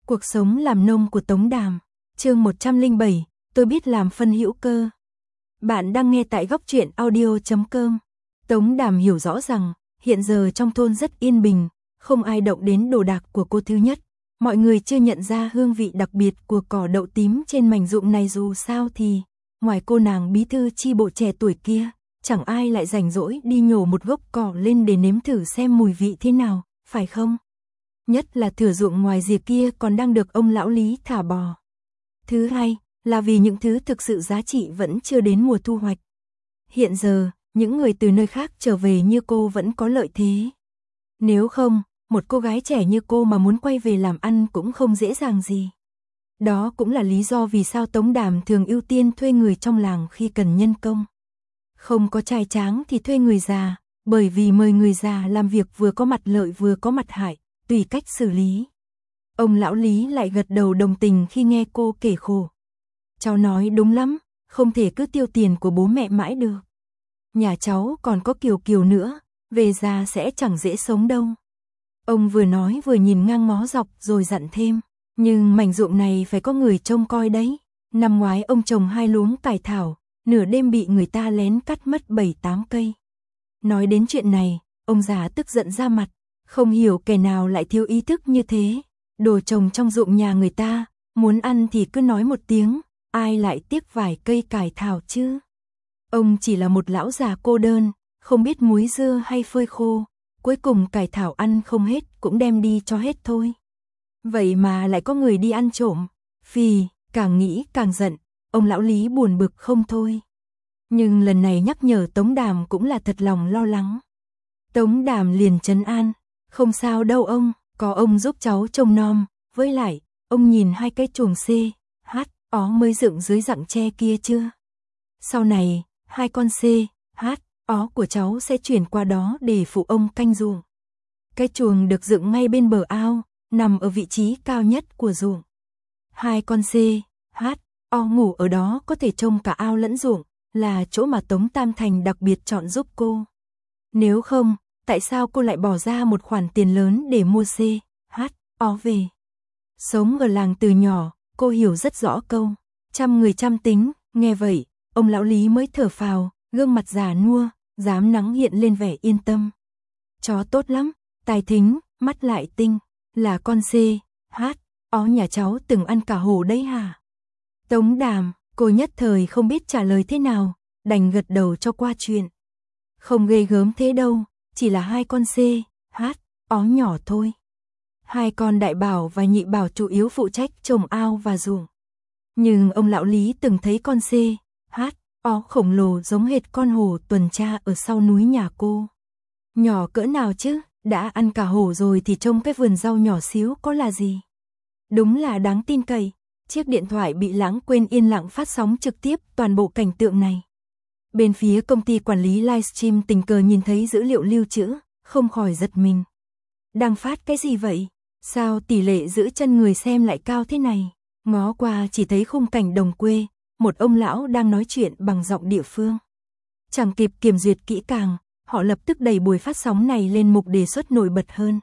Cuộc sống làm nông của Tống Đàm, chương 107, tôi biết làm phân hữu cơ. Bạn đang nghe tại góc truyện audio.com. Tống Đàm hiểu rõ rằng, hiện giờ trong thôn rất yên bình, không ai động đến đồ đạc của cô. Thứ nhất, mọi người chưa nhận ra hương vị đặc biệt của cỏ đậu tím trên mảnh ruộng này. Dù sao thì, ngoài cô nàng bí thư chi bộ trẻ tuổi kia, chẳng ai lại rảnh rỗi đi nhổ một gốc cỏ lên để nếm thử xem mùi vị thế nào, phải không? Nhất là thửa ruộng ngoài rìa kia còn đang được ông lão Lý thả bò. Thứ hai, là vì những thứ thực sự giá trị vẫn chưa đến mùa thu hoạch. Hiện giờ, những người từ nơi khác trở về như cô vẫn có lợi thế. Nếu không, một cô gái trẻ như cô mà muốn quay về làm ăn cũng không dễ dàng gì. Đó cũng là lý do vì sao Tống Đàm thường ưu tiên thuê người trong làng khi cần nhân công. Không có trai tráng thì thuê người già, bởi vì mời người già làm việc vừa có mặt lợi vừa có mặt hại, tùy cách xử lý. Ông lão Lý lại gật đầu đồng tình khi nghe cô kể khổ. Cháu nói đúng lắm, không thể cứ tiêu tiền của bố mẹ mãi được. Nhà cháu còn có Kiều Kiều nữa, về già sẽ chẳng dễ sống đâu. Ông vừa nói vừa nhìn ngang ngó dọc rồi dặn thêm, nhưng mảnh ruộng này phải có người trông coi đấy. Năm ngoái ông trồng 2 luống cải thảo, nửa đêm bị người ta lén cắt mất 7-8 cây. Nói đến chuyện này, ông già tức giận ra mặt, không hiểu kẻ nào lại thiếu ý thức như thế. Đồ trồng trong ruộng nhà người ta, muốn ăn thì cứ nói một tiếng, ai lại tiếc vài cây cải thảo chứ. Ông chỉ là một lão già cô đơn, không biết múi dưa hay phơi khô, cuối cùng cải thảo ăn không hết cũng đem đi cho hết thôi. Vậy mà lại có người đi ăn trộm, phì, càng nghĩ càng giận, ông lão Lý buồn bực không thôi. Nhưng lần này nhắc nhở Tống Đàm cũng là thật lòng lo lắng. Tống Đàm liền trấn an, không sao đâu ông, có ông giúp cháu trông nom, với lại, ông nhìn 2 cái chuồng C, H, ó mới dựng dưới rặng tre kia chưa? Sau này, 2 con C, H, ó của cháu sẽ chuyển qua đó để phụ ông canh ruộng. Cái chuồng được dựng ngay bên bờ ao, nằm ở vị trí cao nhất của ruộng. 2 con C, H, ó ngủ ở đó có thể trông cả ao lẫn ruộng, là chỗ mà Tống Tam Thành đặc biệt chọn giúp cô. Nếu không, tại sao cô lại bỏ ra một khoản tiền lớn để mua C, H, ó về? Sống ở làng từ nhỏ, cô hiểu rất rõ câu, trăm người trăm tính, nghe vậy, ông lão Lý mới thở phào, gương mặt già nua, dám nắng hiện lên vẻ yên tâm. Chó tốt lắm, tài thính, mắt lại tinh, là con C, H, ó nhà cháu từng ăn cả hổ đấy hả? Tống Đàm, cô nhất thời không biết trả lời thế nào, đành gật đầu cho qua chuyện. Không ghê gớm thế đâu, chỉ là 2 con C, H, ó nhỏ thôi. 2 con đại bảo và nhị bảo chủ yếu phụ trách trồng ao và ruộng. Nhưng ông lão Lý từng thấy con C, H, ó khổng lồ giống hệt con hổ tuần tra ở sau núi nhà cô. Nhỏ cỡ nào chứ, đã ăn cả hổ rồi thì trông cái vườn rau nhỏ xíu có là gì. Đúng là đáng tin cậy, chiếc điện thoại bị lãng quên yên lặng phát sóng trực tiếp toàn bộ cảnh tượng này. Bên phía công ty quản lý livestream tình cờ nhìn thấy dữ liệu lưu trữ, không khỏi giật mình. Đang phát cái gì vậy? Sao tỷ lệ giữ chân người xem lại cao thế này? Ngó qua chỉ thấy khung cảnh đồng quê, một ông lão đang nói chuyện bằng giọng địa phương. Chẳng kịp kiểm duyệt kỹ càng, họ lập tức đẩy buổi phát sóng này lên mục đề xuất nổi bật hơn.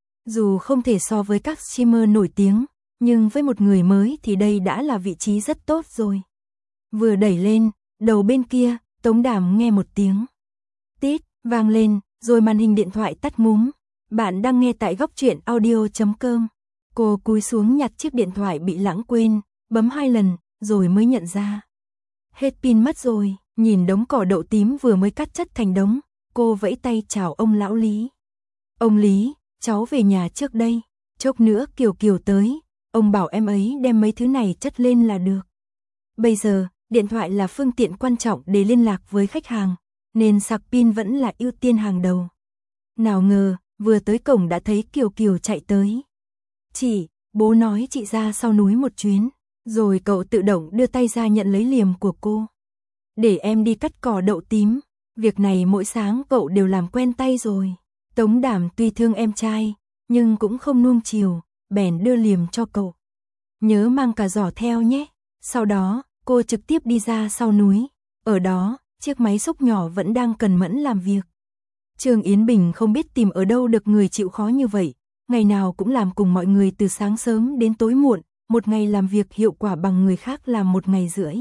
Dù không thể so với các streamer nổi tiếng, nhưng với một người mới thì đây đã là vị trí rất tốt rồi. Vừa đẩy lên, đầu bên kia, Tống Đàm nghe một tiếng tít vang lên, rồi màn hình điện thoại tắt ngúm. Bạn đang nghe tại góc truyện audio.com. Cô cúi xuống nhặt chiếc điện thoại bị lãng quên, bấm 2 lần, rồi mới nhận ra. Hết pin mất rồi, nhìn đống cỏ đậu tím vừa mới cắt chất thành đống, cô vẫy tay chào ông lão Lý. Ông Lý, cháu về nhà trước đây, chốc nữa Kiều Kiều tới, ông bảo em ấy đem mấy thứ này chất lên là được. Bây giờ, điện thoại là phương tiện quan trọng để liên lạc với khách hàng, nên sạc pin vẫn là ưu tiên hàng đầu. Nào ngờ, vừa tới cổng đã thấy Kiều Kiều chạy tới. Chị, bố nói chị ra sau núi một chuyến, rồi cậu tự động đưa tay ra nhận lấy liềm của cô. Để em đi cắt cỏ đậu tím, việc này mỗi sáng cậu đều làm quen tay rồi. Tống Đàm tuy thương em trai, nhưng cũng không nuông chiều, bèn đưa liềm cho cậu. Nhớ mang cả giỏ theo nhé. Sau đó, cô trực tiếp đi ra sau núi. Ở đó, chiếc máy xúc nhỏ vẫn đang cần mẫn làm việc. Trương Yến Bình không biết tìm ở đâu được người chịu khó như vậy, ngày nào cũng làm cùng mọi người từ sáng sớm đến tối muộn, một ngày làm việc hiệu quả bằng người khác làm một ngày rưỡi.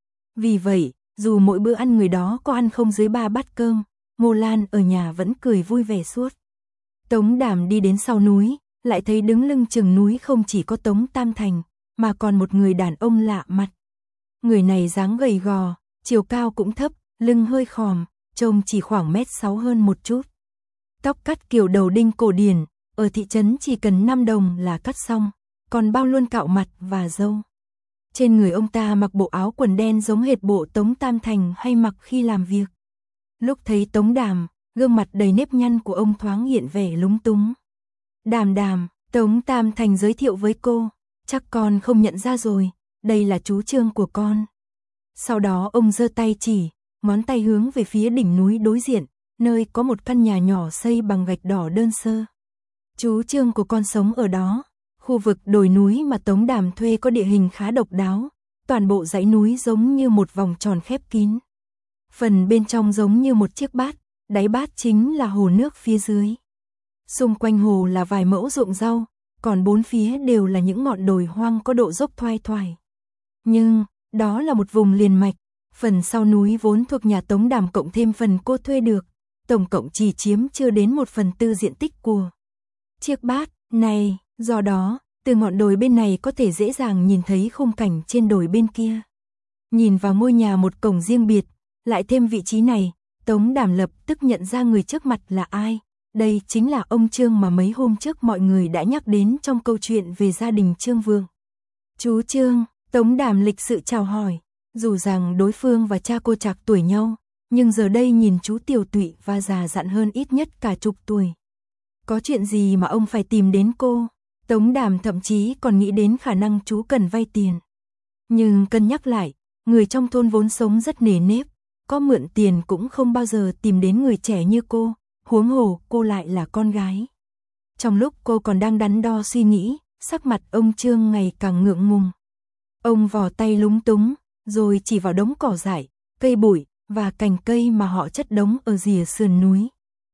Vì vậy, dù mỗi bữa ăn người đó có ăn không dưới 3 bát cơm, Ngô Lan ở nhà vẫn cười vui vẻ suốt. Tống Đàm đi đến sau núi, lại thấy đứng lưng chừng núi không chỉ có Tống Tam Thành, mà còn một người đàn ông lạ mặt. Người này dáng gầy gò, chiều cao cũng thấp, lưng hơi khòm, trông chỉ khoảng 1m6 hơn một chút. Tóc cắt kiểu đầu đinh cổ điển, ở thị trấn chỉ cần 5 đồng là cắt xong, còn bao luôn cạo mặt và râu. Trên người ông ta mặc bộ áo quần đen giống hệt bộ Tống Tam Thành hay mặc khi làm việc. Lúc thấy Tống Đàm, gương mặt đầy nếp nhăn của ông thoáng hiện vẻ lúng túng. Đàm Đàm, Tống Tam Thành giới thiệu với cô, chắc con không nhận ra rồi, đây là chú Trương của con. Sau đó ông giơ tay chỉ, ngón tay hướng về phía đỉnh núi đối diện, nơi có một căn nhà nhỏ xây bằng gạch đỏ đơn sơ. Chú Trương của con sống ở đó. Khu vực đồi núi mà Tống Đàm thuê có địa hình khá độc đáo, toàn bộ dãy núi giống như một vòng tròn khép kín. Phần bên trong giống như một chiếc bát, đáy bát chính là hồ nước phía dưới. Xung quanh hồ là vài mẫu ruộng rau, còn bốn phía đều là những ngọn đồi hoang có độ dốc thoai thoải. Nhưng, đó là một vùng liền mạch, phần sau núi vốn thuộc nhà Tống Đàm cộng thêm phần cô thuê được, tổng cộng chỉ chiếm chưa đến 1/4 diện tích của chiếc bát này. Do đó, từ ngọn đồi bên này có thể dễ dàng nhìn thấy khung cảnh trên đồi bên kia. Nhìn vào ngôi nhà một cổng riêng biệt, lại thêm vị trí này, Tống Đàm lập tức nhận ra người trước mặt là ai. Đây chính là ông Trương mà mấy hôm trước mọi người đã nhắc đến trong câu chuyện về gia đình Trương Vương. Chú Trương, Tống Đàm lịch sự chào hỏi, dù rằng đối phương và cha cô trạc tuổi nhau, nhưng giờ đây nhìn chú tiều tụy và già dặn hơn ít nhất cả chục tuổi. Có chuyện gì mà ông phải tìm đến cô? Tống Đàm thậm chí còn nghĩ đến khả năng chú cần vay tiền. Nhưng cân nhắc lại, người trong thôn vốn sống rất nề nếp, có mượn tiền cũng không bao giờ tìm đến người trẻ như cô, huống hồ cô lại là con gái. Trong lúc cô còn đang đắn đo suy nghĩ, sắc mặt ông Trương ngày càng ngượng ngùng. Ông vò tay lúng túng, rồi chỉ vào đống cỏ dại, cây bụi và cành cây mà họ chất đống ở rìa sườn núi.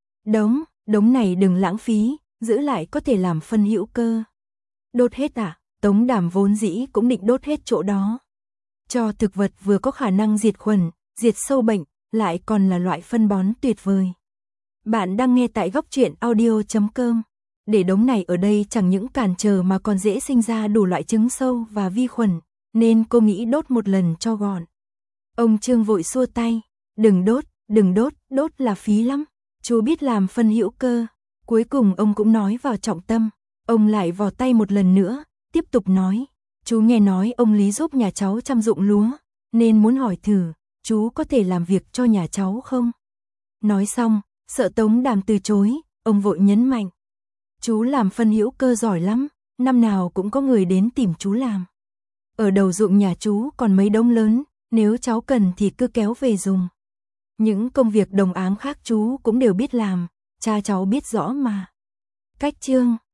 Đống này đừng lãng phí, giữ lại có thể làm phân hữu cơ. Đốt hết à? Tống Đàm vốn dĩ cũng định đốt hết chỗ đó. Cho thực vật vừa có khả năng diệt khuẩn, diệt sâu bệnh, lại còn là loại phân bón tuyệt vời. Bạn đang nghe tại góc truyện audio.com. Để đống này ở đây chẳng những cản trở mà còn dễ sinh ra đủ loại trứng sâu và vi khuẩn, nên cô nghĩ đốt một lần cho gọn. Ông Trương vội xua tay, đừng đốt, đốt là phí lắm. Chú biết làm phân hữu cơ. Cuối cùng ông cũng nói vào trọng tâm, ông lại vò tay một lần nữa, tiếp tục nói, chú nghe nói ông Lý giúp nhà cháu chăm dụng lúa, nên muốn hỏi thử, chú có thể làm việc cho nhà cháu không? Nói xong, sợ Tống Đàm từ chối, ông vội nhấn mạnh, chú làm phân hữu cơ giỏi lắm, năm nào cũng có người đến tìm chú làm. Ở đầu ruộng nhà chú còn mấy đống lớn, nếu cháu cần thì cứ kéo về dùng. Những công việc đồng áng khác chú cũng đều biết làm. Cha cháu biết rõ mà. Cách Trương,